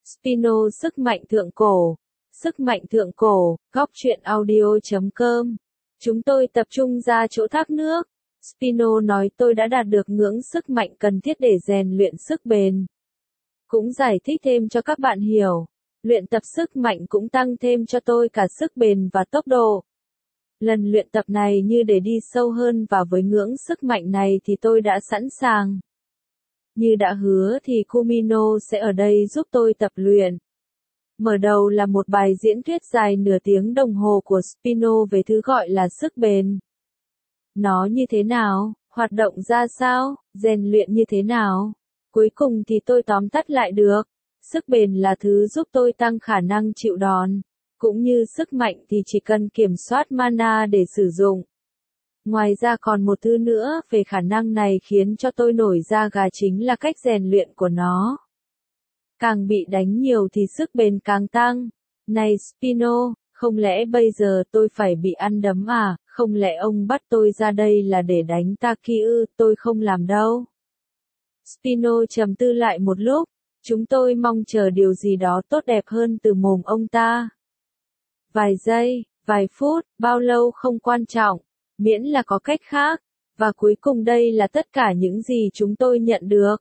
Spino sức mạnh thượng cổ. Sức mạnh thượng cổ, góc truyện audio.com. Chúng tôi tập trung ra chỗ thác nước. Spino nói tôi đã đạt được ngưỡng sức mạnh cần thiết để rèn luyện sức bền. Cũng giải thích thêm cho các bạn hiểu. Luyện tập sức mạnh cũng tăng thêm cho tôi cả sức bền và tốc độ. Lần luyện tập này như để đi sâu hơn và với ngưỡng sức mạnh này thì tôi đã sẵn sàng. Như đã hứa thì Kumino sẽ ở đây giúp tôi tập luyện. Mở đầu là một bài diễn thuyết dài nửa tiếng đồng hồ của Spino về thứ gọi là sức bền. Nó như thế nào, hoạt động ra sao, rèn luyện như thế nào. Cuối cùng thì tôi tóm tắt lại được. Sức bền là thứ giúp tôi tăng khả năng chịu đòn. Cũng như sức mạnh thì chỉ cần kiểm soát mana để sử dụng. Ngoài ra còn một thứ nữa về khả năng này khiến cho tôi nổi da gà chính là cách rèn luyện của nó. Càng bị đánh nhiều thì sức bền càng tăng. Này Spino, không lẽ bây giờ tôi phải bị ăn đấm à, không lẽ ông bắt tôi ra đây là để đánh Taki ư, tôi không làm đâu. Spino trầm tư lại một lúc, chúng tôi mong chờ điều gì đó tốt đẹp hơn từ mồm ông ta. Vài giây, vài phút, bao lâu không quan trọng, miễn là có cách khác, và cuối cùng đây là tất cả những gì chúng tôi nhận được.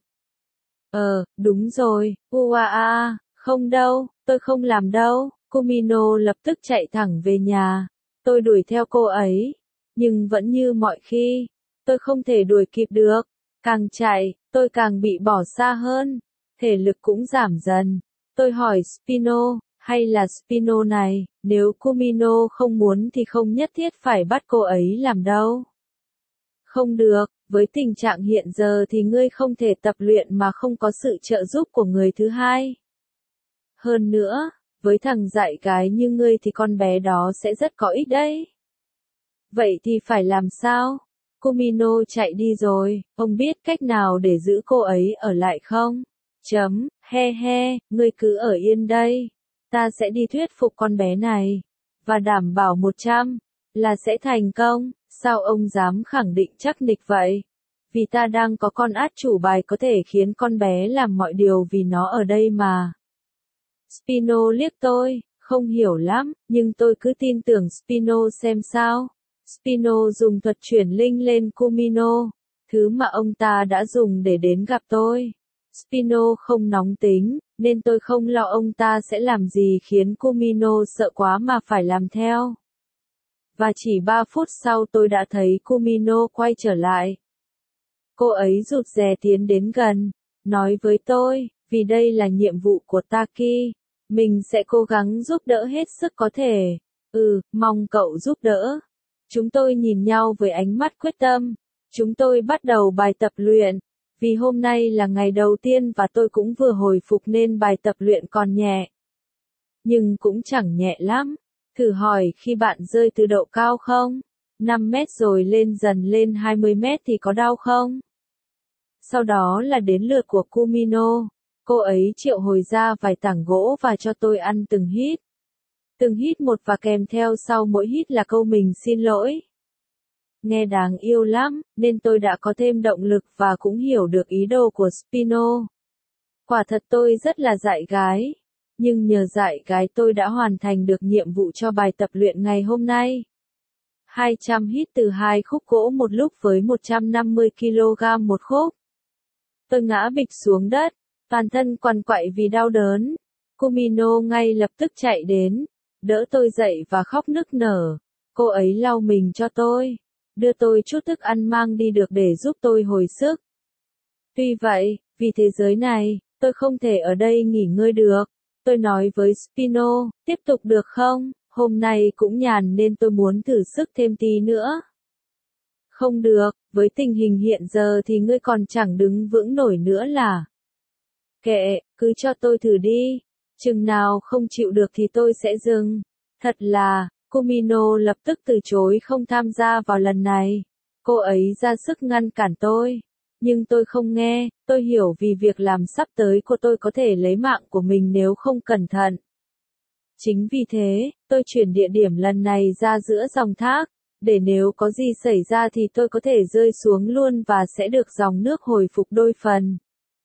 Đúng rồi, không đâu, tôi không làm đâu. Kumino lập tức chạy thẳng về nhà. Tôi đuổi theo cô ấy, nhưng vẫn như mọi khi, tôi không thể đuổi kịp được. Càng chạy, tôi càng bị bỏ xa hơn, thể lực cũng giảm dần. Tôi hỏi Spino, hay là Spino này, nếu Kumino không muốn thì không nhất thiết phải bắt cô ấy làm đâu. Không được, với tình trạng hiện giờ thì ngươi không thể tập luyện mà không có sự trợ giúp của người thứ hai. Hơn nữa, với thằng dạy gái như ngươi thì con bé đó sẽ rất có ích đấy. Vậy thì phải làm sao? Kumino chạy đi rồi, ông biết cách nào để giữ cô ấy ở lại không? Ngươi cứ ở yên đây. Ta sẽ đi thuyết phục con bé này. Và đảm bảo 100 là sẽ thành công. Sao ông dám khẳng định chắc nịch vậy? Vì ta đang có con át chủ bài có thể khiến con bé làm mọi điều vì nó ở đây mà. Spino liếc tôi, không hiểu lắm, nhưng tôi cứ tin tưởng Spino xem sao. Spino dùng thuật chuyển linh lên Kumino, thứ mà ông ta đã dùng để đến gặp tôi. Spino không nóng tính, nên tôi không lo ông ta sẽ làm gì khiến Kumino sợ quá mà phải làm theo. Và chỉ 3 phút sau tôi đã thấy Kumino quay trở lại. Cô ấy rụt rè tiến đến gần, nói với tôi, vì đây là nhiệm vụ của Taki, mình sẽ cố gắng giúp đỡ hết sức có thể. Mong cậu giúp đỡ. Chúng tôi nhìn nhau với ánh mắt quyết tâm. Chúng tôi bắt đầu bài tập luyện. Vì hôm nay là ngày đầu tiên và tôi cũng vừa hồi phục nên bài tập luyện còn nhẹ. Nhưng cũng chẳng nhẹ lắm. Thử hỏi khi bạn rơi từ độ cao không? 5 mét rồi lên dần lên 20 mét thì có đau không? Sau đó là đến lượt của Kumino. Cô ấy triệu hồi ra vài tảng gỗ và cho tôi ăn từng hít. Từng hít một và kèm theo sau mỗi hít là câu mình xin lỗi. Nghe đáng yêu lắm, nên tôi đã có thêm động lực và cũng hiểu được ý đồ của Spino. Quả thật tôi rất là dại gái. Nhưng nhờ dại gái tôi đã hoàn thành được nhiệm vụ cho bài tập luyện ngày hôm nay. 200 hít từ 2 khúc gỗ một lúc với 150 kg một khúc. Tôi ngã bịch xuống đất, toàn thân quằn quại vì đau đớn. Kumino ngay lập tức chạy đến, đỡ tôi dậy và khóc nức nở. Cô ấy lau mình cho tôi, đưa tôi chút thức ăn mang đi được để giúp tôi hồi sức. Tuy vậy, vì thế giới này, tôi không thể ở đây nghỉ ngơi được. Tôi nói với Spino, tiếp tục được không? Hôm nay cũng nhàn nên tôi muốn thử sức thêm tí nữa. Không được, với tình hình hiện giờ thì ngươi còn chẳng đứng vững nổi nữa là. Kệ, cứ cho tôi thử đi. Chừng nào không chịu được thì tôi sẽ dừng. Thật là, Kumino lập tức từ chối không tham gia vào lần này. Cô ấy ra sức ngăn cản tôi. Nhưng tôi không nghe, tôi hiểu vì việc làm sắp tới của tôi có thể lấy mạng của mình nếu không cẩn thận. Chính vì thế, tôi chuyển địa điểm lần này ra giữa dòng thác, để nếu có gì xảy ra thì tôi có thể rơi xuống luôn và sẽ được dòng nước hồi phục đôi phần.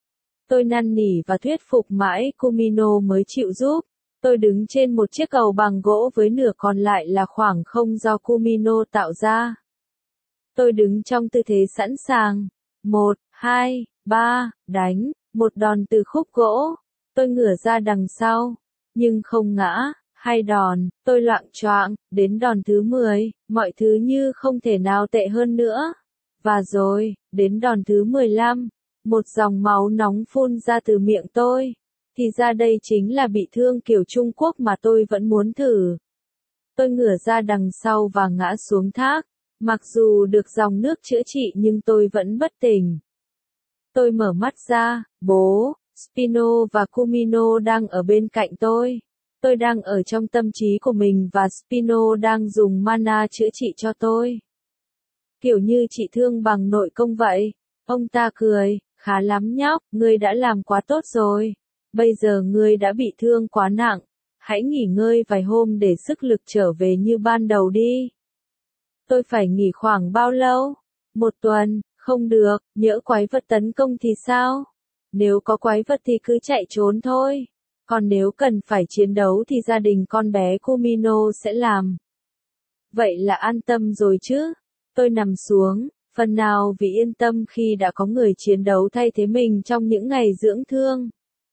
Tôi năn nỉ và thuyết phục mãi Kumino mới chịu giúp. Tôi đứng trên một chiếc cầu bằng gỗ với nửa còn lại là khoảng không do Kumino tạo ra. Tôi đứng trong tư thế sẵn sàng. 1, 2, 3, đánh, một đòn từ khúc gỗ. Tôi ngửa ra đằng sau, nhưng không ngã. 2 đòn, tôi loạng choạng, đến đòn thứ 10, mọi thứ như không thể nào tệ hơn nữa. Và rồi, đến đòn thứ 15, một dòng máu nóng phun ra từ miệng tôi. Thì ra đây chính là bị thương kiểu Trung Quốc mà tôi vẫn muốn thử. Tôi ngửa ra đằng sau và ngã xuống thác. Mặc dù được dòng nước chữa trị nhưng tôi vẫn bất tỉnh. Tôi mở mắt ra, bố, Spino và Kumino đang ở bên cạnh tôi. Tôi đang ở trong tâm trí của mình và Spino đang dùng mana chữa trị cho tôi. Kiểu như trị thương bằng nội công vậy. Ông ta cười, khá lắm nhóc, ngươi đã làm quá tốt rồi. Bây giờ ngươi đã bị thương quá nặng. Hãy nghỉ ngơi vài hôm để sức lực trở về như ban đầu đi. Tôi phải nghỉ khoảng bao lâu? 1 tuần, không được, nhỡ quái vật tấn công thì sao? Nếu có quái vật thì cứ chạy trốn thôi. Còn nếu cần phải chiến đấu thì gia đình con bé Kumino sẽ làm. Vậy là an tâm rồi chứ? Tôi nằm xuống, phần nào vì yên tâm khi đã có người chiến đấu thay thế mình trong những ngày dưỡng thương.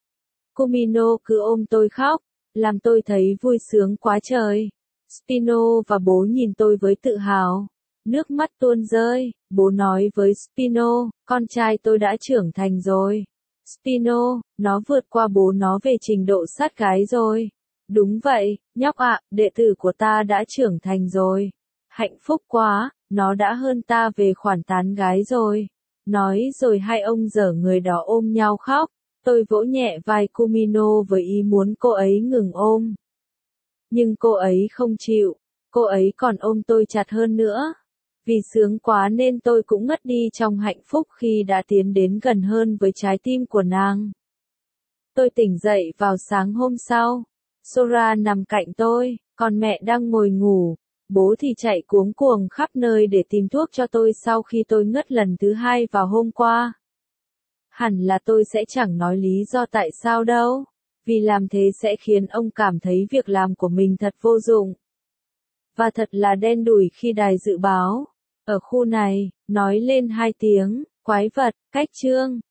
Kumino cứ ôm tôi khóc, làm tôi thấy vui sướng quá trời. Spino và bố nhìn tôi với tự hào. Nước mắt tuôn rơi, bố nói với Spino, con trai tôi đã trưởng thành rồi. Spino, nó vượt qua bố nó về trình độ sát gái rồi. Đúng vậy, nhóc ạ, đệ tử của ta đã trưởng thành rồi. Hạnh phúc quá, nó đã hơn ta về khoản tán gái rồi. Nói rồi hai ông dở người đó ôm nhau khóc. Tôi vỗ nhẹ vai Kumino với ý muốn cô ấy ngừng ôm. Nhưng cô ấy không chịu, cô ấy còn ôm tôi chặt hơn nữa. Vì sướng quá nên tôi cũng ngất đi trong hạnh phúc khi đã tiến đến gần hơn với trái tim của nàng. Tôi tỉnh dậy vào sáng hôm sau. Sora nằm cạnh tôi, còn mẹ đang ngồi ngủ. Bố thì chạy cuống cuồng khắp nơi để tìm thuốc cho tôi sau khi tôi ngất lần thứ 2 vào hôm qua. Hẳn là tôi sẽ chẳng nói lý do tại sao đâu. Vì làm thế sẽ khiến ông cảm thấy việc làm của mình thật vô dụng. Và thật là đen đủi khi đài dự báo, ở khu này, nói lên 2 tiếng, quái vật, cách chương.